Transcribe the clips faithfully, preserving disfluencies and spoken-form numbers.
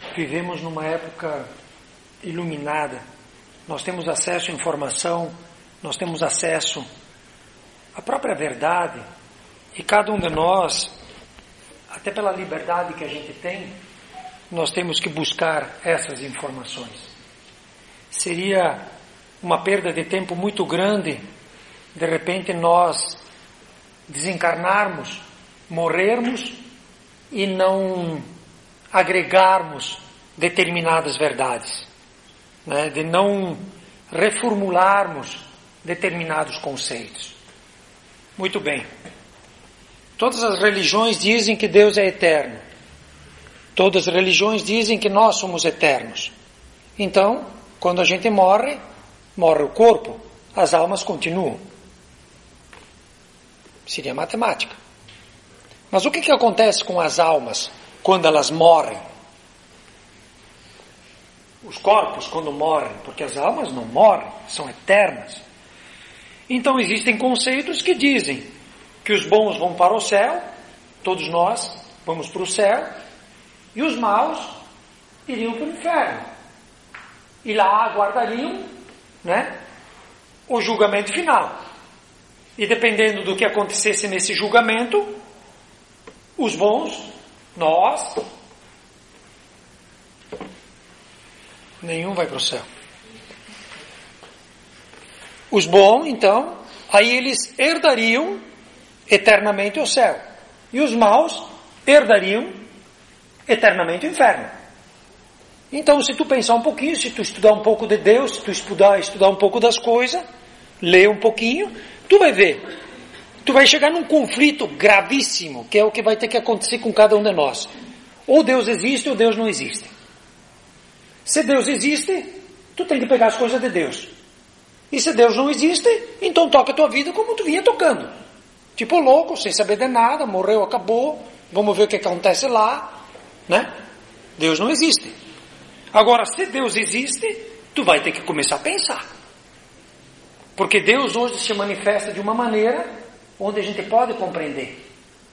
Vivemos numa época iluminada. Nós temos acesso à informação, nós temos acesso à própria verdade, e cada um de nós, até pela liberdade que a gente tem, nós temos que buscar essas informações. Seria uma perda de tempo muito grande, de repente, nós desencarnarmos, morrermos e não agregarmos determinadas verdades, né? De não reformularmos determinados conceitos. Muito bem. Todas as religiões dizem que Deus é eterno. Todas as religiões dizem que nós somos eternos. Então, quando a gente morre, morre o corpo, as almas continuam. Seria matemática. Mas o que, que acontece com as almas quando elas morrem? Os corpos quando morrem, porque as almas não morrem, são eternas. Então existem conceitos que dizem que os bons vão para o céu, todos nós vamos para o céu, e os maus iriam para o inferno. E lá aguardariam, né, o julgamento final. E dependendo do que acontecesse nesse julgamento, os bons, nós, nenhum vai para o céu. Os bons, então, aí eles herdariam eternamente o céu. E os maus herdariam eternamente o inferno. Então, se tu pensar um pouquinho, se tu estudar um pouco de Deus, se tu estudar, estudar um pouco das coisas, ler um pouquinho, tu vai ver. Tu vai chegar num conflito gravíssimo, que é o que vai ter que acontecer com cada um de nós. Ou Deus existe ou Deus não existe. Se Deus existe, tu tem que pegar as coisas de Deus. E se Deus não existe, então toca a tua vida como tu vinha tocando. Tipo louco, sem saber de nada, morreu, acabou, vamos ver o que acontece lá, né? Deus não existe. Agora, se Deus existe, tu vai ter que começar a pensar. Porque Deus hoje se manifesta de uma maneira onde a gente pode compreender.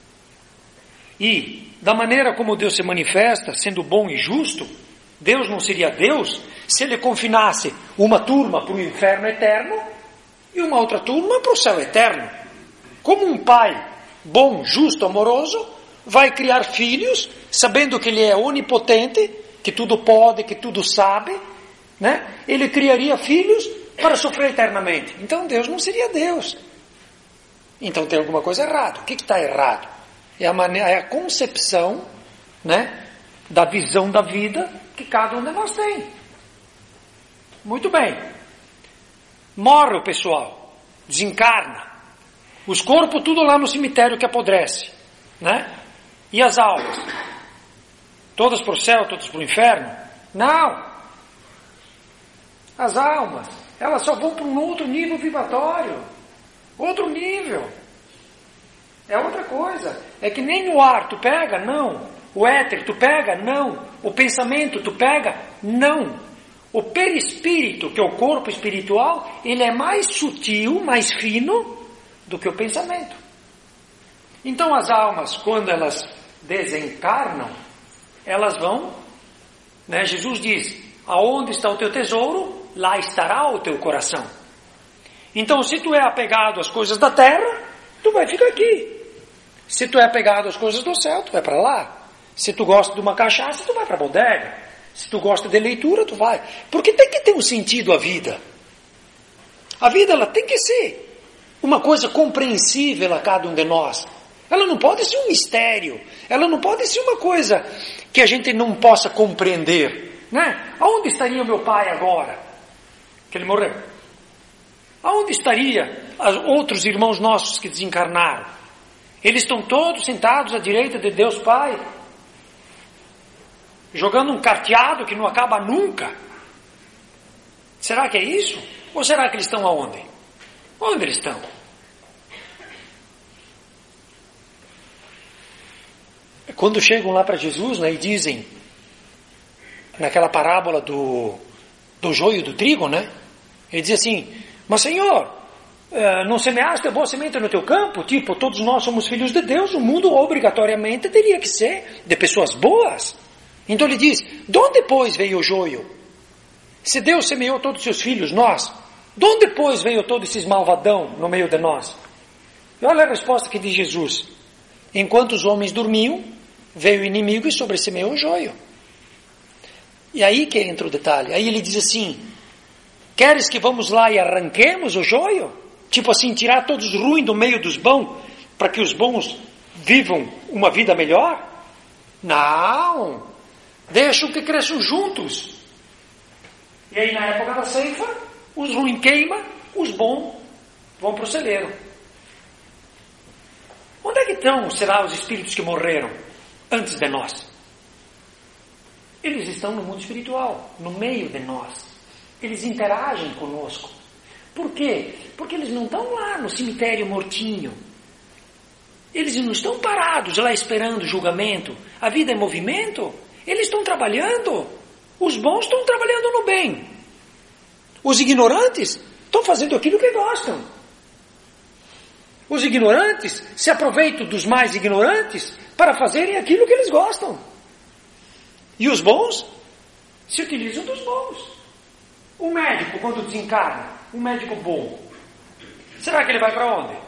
E, da maneira como Deus se manifesta, sendo bom e justo, Deus não seria Deus se Ele confinasse uma turma para o inferno eterno e uma outra turma para o céu eterno. Como um pai bom, justo, amoroso, vai criar filhos, sabendo que Ele é onipotente, que tudo pode, que tudo sabe, né? Ele criaria filhos para sofrer eternamente. Então Deus não seria Deus. Então tem alguma coisa errada. O que está errado? É a, maneira, é a concepção, né, da visão da vida que cada um de nós tem. Muito bem. Morre o pessoal, desencarna. Os corpos tudo lá no cemitério que apodrece, né? E as almas? Todas para o céu, todas para o inferno? Não. As almas, elas só vão para um outro nível vibratório. Outro nível. É outra coisa. É que nem o ar tu pega? Não. O éter tu pega? Não. O pensamento tu pega? Não. O perispírito, que é o corpo espiritual, ele é mais sutil, mais fino do que o pensamento. Então as almas, quando elas desencarnam, elas vão, né? Jesus diz, aonde está o teu tesouro, lá estará o teu coração. Então, se tu é apegado às coisas da terra, tu vai ficar aqui. Se tu é apegado às coisas do céu, tu vai para lá. Se tu gosta de uma cachaça, tu vai para a bodega. Se tu gosta de leitura, tu vai. Porque tem que ter um sentido a vida. A vida, ela tem que ser uma coisa compreensível a cada um de nós. Ela não pode ser um mistério. Ela não pode ser uma coisa que a gente não possa compreender, né? Aonde estaria meu pai agora? Que ele morreu. Aonde estaria os outros irmãos nossos que desencarnaram? Eles estão todos sentados à direita de Deus Pai, jogando um carteado que não acaba nunca. Será que é isso? Ou será que eles estão aonde? Onde eles estão? Quando chegam lá para Jesus, né, e dizem, naquela parábola do, do joio e do trigo, né? Ele diz assim, mas Senhor, não semeaste a boa semente no teu campo? Tipo, todos nós somos filhos de Deus, o mundo obrigatoriamente teria que ser de pessoas boas. Então ele diz, de onde depois veio o joio? Se Deus semeou todos os seus filhos, nós, de onde depois veio todos esses malvadão no meio de nós? E olha a resposta que diz Jesus. Enquanto os homens dormiam, veio o inimigo e sobressemeou o joio. E aí que entra o detalhe. Aí ele diz assim, queres que vamos lá e arranquemos o joio? Tipo assim, tirar todos os ruins do meio dos bons, para que os bons vivam uma vida melhor? Não! Deixam que cresçam juntos. E aí na época da ceifa, os ruins queimam, os bons vão para o celeiro. Onde é que estão, será, os espíritos que morreram antes de nós? Eles estão no mundo espiritual, no meio de nós. Eles interagem conosco. Por quê? Porque eles não estão lá no cemitério mortinho. Eles não estão parados lá esperando o julgamento. A vida é movimento. Eles estão trabalhando. Os bons estão trabalhando no bem. Os ignorantes estão fazendo aquilo que gostam. Os ignorantes se aproveitam dos mais ignorantes para fazerem aquilo que eles gostam. E os bons se utilizam dos bons. O médico, quando desencarna, um médico bom, será que ele vai para onde?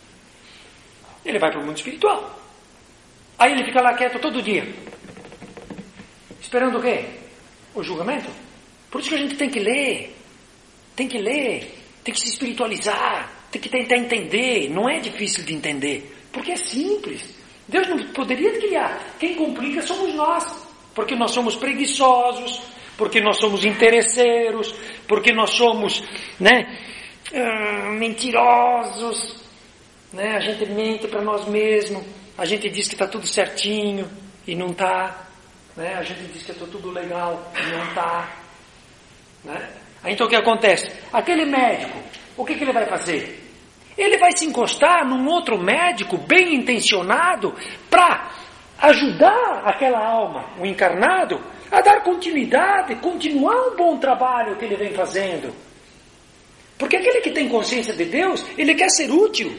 Ele vai para o mundo espiritual. Aí ele fica lá quieto todo dia. Esperando o quê? O julgamento. Por isso que a gente tem que ler. Tem que ler. Tem que se espiritualizar. Tem que tentar entender. Não é difícil de entender. Porque é simples. Deus não poderia criar. Quem complica somos nós. Porque nós somos preguiçosos. Porque nós somos interesseiros. Porque nós somos, né, uh, mentirosos. Né? A gente mente para nós mesmos. A gente diz que está tudo certinho. E não está. Né? A gente diz que está tudo legal. E não está. Né? Então o que acontece? Aquele médico, o que, que ele vai fazer? Ele vai se encostar num outro médico bem intencionado para ajudar aquela alma, o encarnado, a dar continuidade, continuar um bom trabalho que ele vem fazendo. Porque aquele que tem consciência de Deus, ele quer ser útil.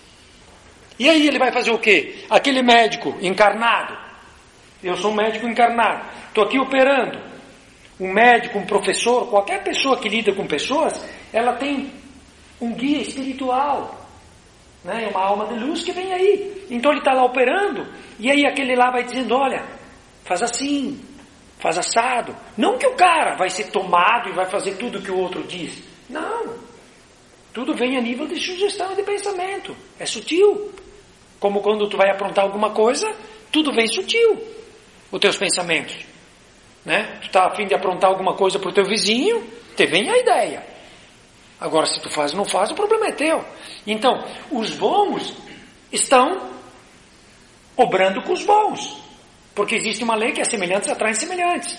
E aí ele vai fazer o quê? Aquele médico encarnado, eu sou um médico encarnado, estou aqui operando. Um médico, um professor, qualquer pessoa que lida com pessoas, ela tem um guia espiritual, né? Uma alma de luz que vem aí. Então ele está lá operando, e aí aquele lá vai dizendo, olha, faz assim, faz assado. Não que o cara vai ser tomado e vai fazer tudo o que o outro diz. Não. Tudo vem a nível de sugestão e de pensamento. É sutil. Como quando tu vai aprontar alguma coisa, tudo vem sutil. Os teus pensamentos. Né? Tu está a fim de aprontar alguma coisa para o teu vizinho, te vem a ideia. Agora, se tu faz ou não faz, o problema é teu. Então, os bons estão obrando com os bons. Porque existe uma lei que é semelhantes atraem semelhantes.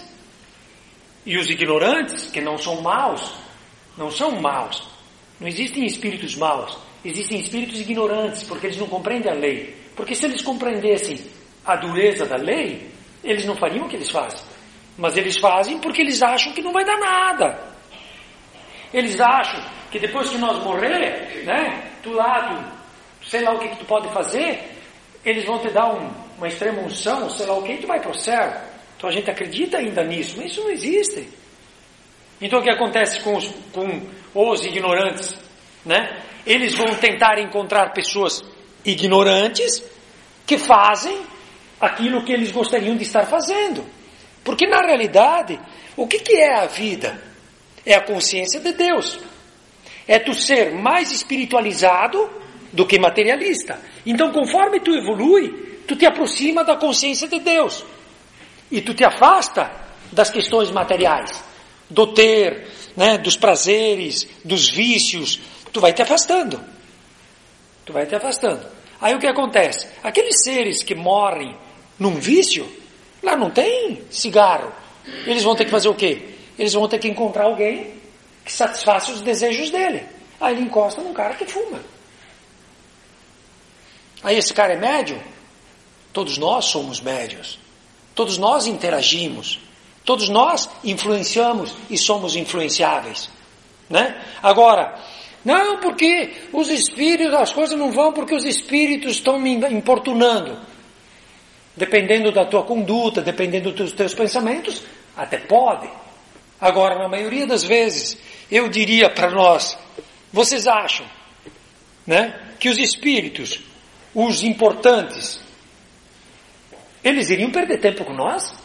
E os ignorantes, que não são maus, não são maus. Não existem espíritos maus. Existem espíritos ignorantes, porque eles não compreendem a lei. Porque se eles compreendessem a dureza da lei, eles não fariam o que eles fazem. Mas eles fazem porque eles acham que não vai dar nada. Eles acham que depois que nós morrer, né, tu lá, tu, sei lá o que, que tu pode fazer, eles vão te dar um, uma extrema unção, sei lá o que, e tu vai para o céu. Então a gente acredita ainda nisso, mas isso não existe. Então o que acontece com os, com os ignorantes? Né? Eles vão tentar encontrar pessoas ignorantes que fazem aquilo que eles gostariam de estar fazendo. Porque na realidade, o que, que é a vida? É a consciência de Deus. É tu ser mais espiritualizado do que materialista. Então conforme tu evolui, tu te aproxima da consciência de Deus. E tu te afasta das questões materiais. Do ter, né, dos prazeres, dos vícios. Tu vai te afastando. Tu vai te afastando. Aí o que acontece? Aqueles seres que morrem num vício, lá não tem cigarro. Eles vão ter que fazer o quê? Eles vão ter que encontrar alguém que satisfaça os desejos dele. Aí ele encosta num cara que fuma. Aí esse cara é médium? Todos nós somos médios. Todos nós interagimos. Todos nós influenciamos e somos influenciáveis. Né? Agora, não porque os espíritos, as coisas não vão porque os espíritos estão me importunando. Dependendo da tua conduta, dependendo dos teus pensamentos, até pode. Agora, na maioria das vezes, eu diria para nós, vocês acham, né, que os espíritos, os importantes, eles iriam perder tempo com nós?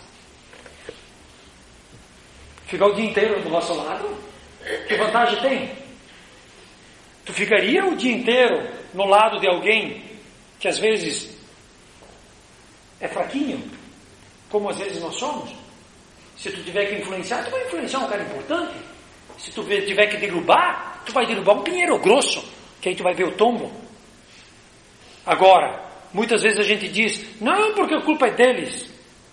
Ficar o dia inteiro do nosso lado? Que vantagem tem? Tu ficaria o dia inteiro no lado de alguém que às vezes é fraquinho, como às vezes nós somos? Se tu tiver que influenciar, tu vai influenciar um cara importante. Se tu tiver que derrubar, tu vai derrubar um pinheiro grosso, que aí tu vai ver o tombo. Agora, muitas vezes a gente diz, não, porque a culpa é deles.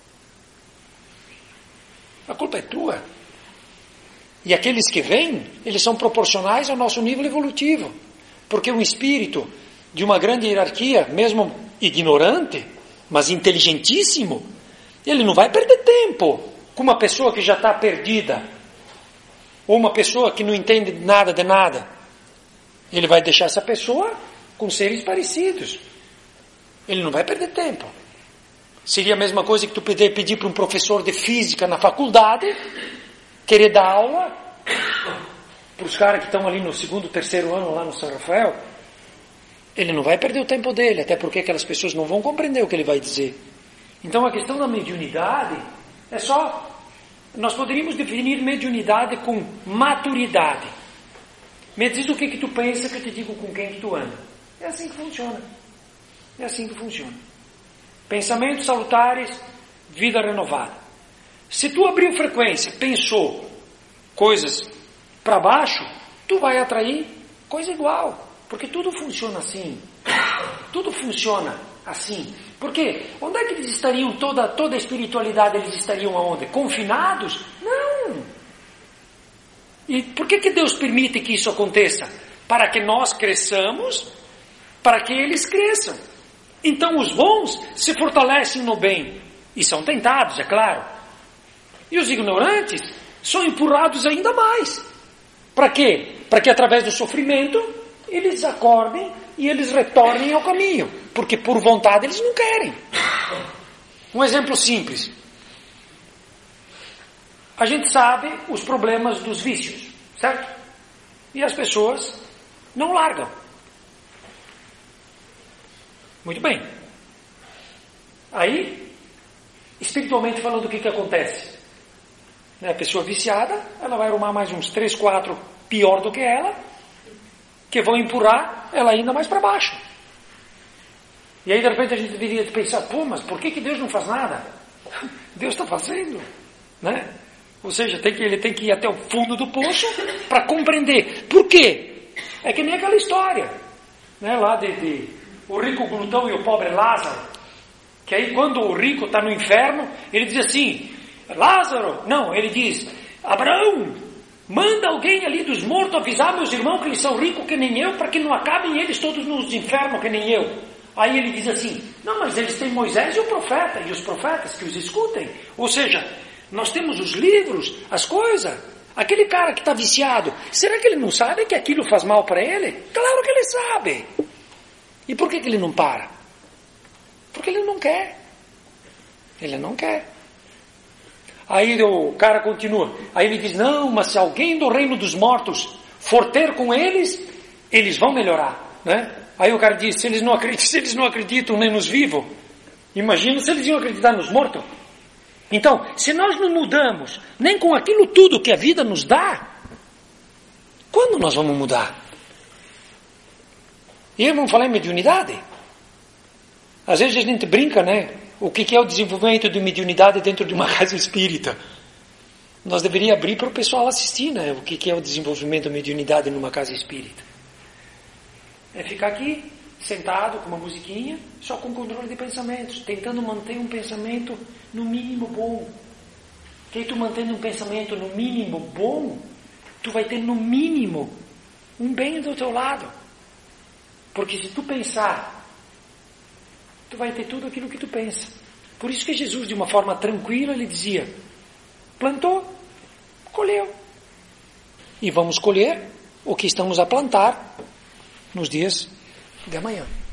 A culpa é tua. E aqueles que vêm, eles são proporcionais ao nosso nível evolutivo. Porque um espírito de uma grande hierarquia, mesmo ignorante, mas inteligentíssimo, ele não vai perder tempo com uma pessoa que já está perdida, ou uma pessoa que não entende nada de nada. Ele vai deixar essa pessoa com seres parecidos. Ele não vai perder tempo. Seria a mesma coisa que tu pedir, pedir para um professor de física na faculdade, querer dar aula para os caras que estão ali no segundo, terceiro ano lá no São Rafael. Ele não vai perder o tempo dele, até porque aquelas pessoas não vão compreender o que ele vai dizer. Então a questão da mediunidade é só... Nós poderíamos definir mediunidade com maturidade. Me diz o que, que tu pensa que eu te digo com quem que tu anda. É assim que funciona. É assim que funciona. Pensamentos salutares, vida renovada. Se tu abriu frequência, pensou coisas para baixo, tu vai atrair coisa igual. Porque tudo funciona assim. Tudo funciona assim. Por quê? Onde é que eles estariam, toda, toda a espiritualidade, eles estariam aonde? Confinados? Não. E por que, que Deus permite que isso aconteça? Para que nós cresçamos, para que eles cresçam. Então os bons se fortalecem no bem. E são tentados, é claro. E os ignorantes são empurrados ainda mais. Para quê? Para que através do sofrimento eles acordem e eles retornem ao caminho. Porque por vontade eles não querem. Um exemplo simples. A gente sabe os problemas dos vícios, certo? E as pessoas não largam. Muito bem. Aí, espiritualmente falando, o que que acontece? A pessoa viciada, ela vai arrumar mais uns três, quatro pior do que ela, que vão empurrar ela ainda mais para baixo. E aí de repente a gente deveria pensar, pô, mas por que que Deus não faz nada? Deus está fazendo, né? Ou seja, tem que, ele tem que ir até o fundo do poço para compreender. Por quê? É que nem aquela história, né, lá de, de o rico glutão e o pobre Lázaro, que aí quando o rico está no inferno, ele diz assim, Lázaro, não, ele diz, Abraão, manda alguém ali dos mortos avisar meus irmãos que eles são ricos que nem eu, para que não acabem eles todos nos infernos que nem eu. Aí ele diz assim, não, mas eles têm Moisés e o profeta, e os profetas que os escutem. Ou seja, nós temos os livros, as coisas. Aquele cara que está viciado, será que ele não sabe que aquilo faz mal para ele? Claro que ele sabe. E por que que ele não para? Porque ele não quer. Ele não quer. Aí o cara continua. Aí ele diz, não, mas se alguém do reino dos mortos for ter com eles, eles vão melhorar, né? Aí o cara diz, se eles não acreditam, se eles não acreditam nem nos vivos, imagina se eles iam acreditar nos mortos. Então, se nós não mudamos nem com aquilo tudo que a vida nos dá, quando nós vamos mudar? E eu vamos falar em mediunidade? Às vezes a gente brinca, né? O que é o desenvolvimento de mediunidade dentro de uma casa espírita? Nós deveríamos abrir para o pessoal assistir, né? O que é o desenvolvimento de mediunidade numa casa espírita. É ficar aqui, sentado com uma musiquinha, só com controle de pensamentos, tentando manter um pensamento no mínimo bom. Que aí tu mantendo um pensamento no mínimo bom, tu vai ter no mínimo um bem do teu lado. Porque se tu pensar, tu vai ter tudo aquilo que tu pensa. Por isso que Jesus, de uma forma tranquila, ele dizia, plantou, colheu. E vamos colher o que estamos a plantar nos dias de amanhã.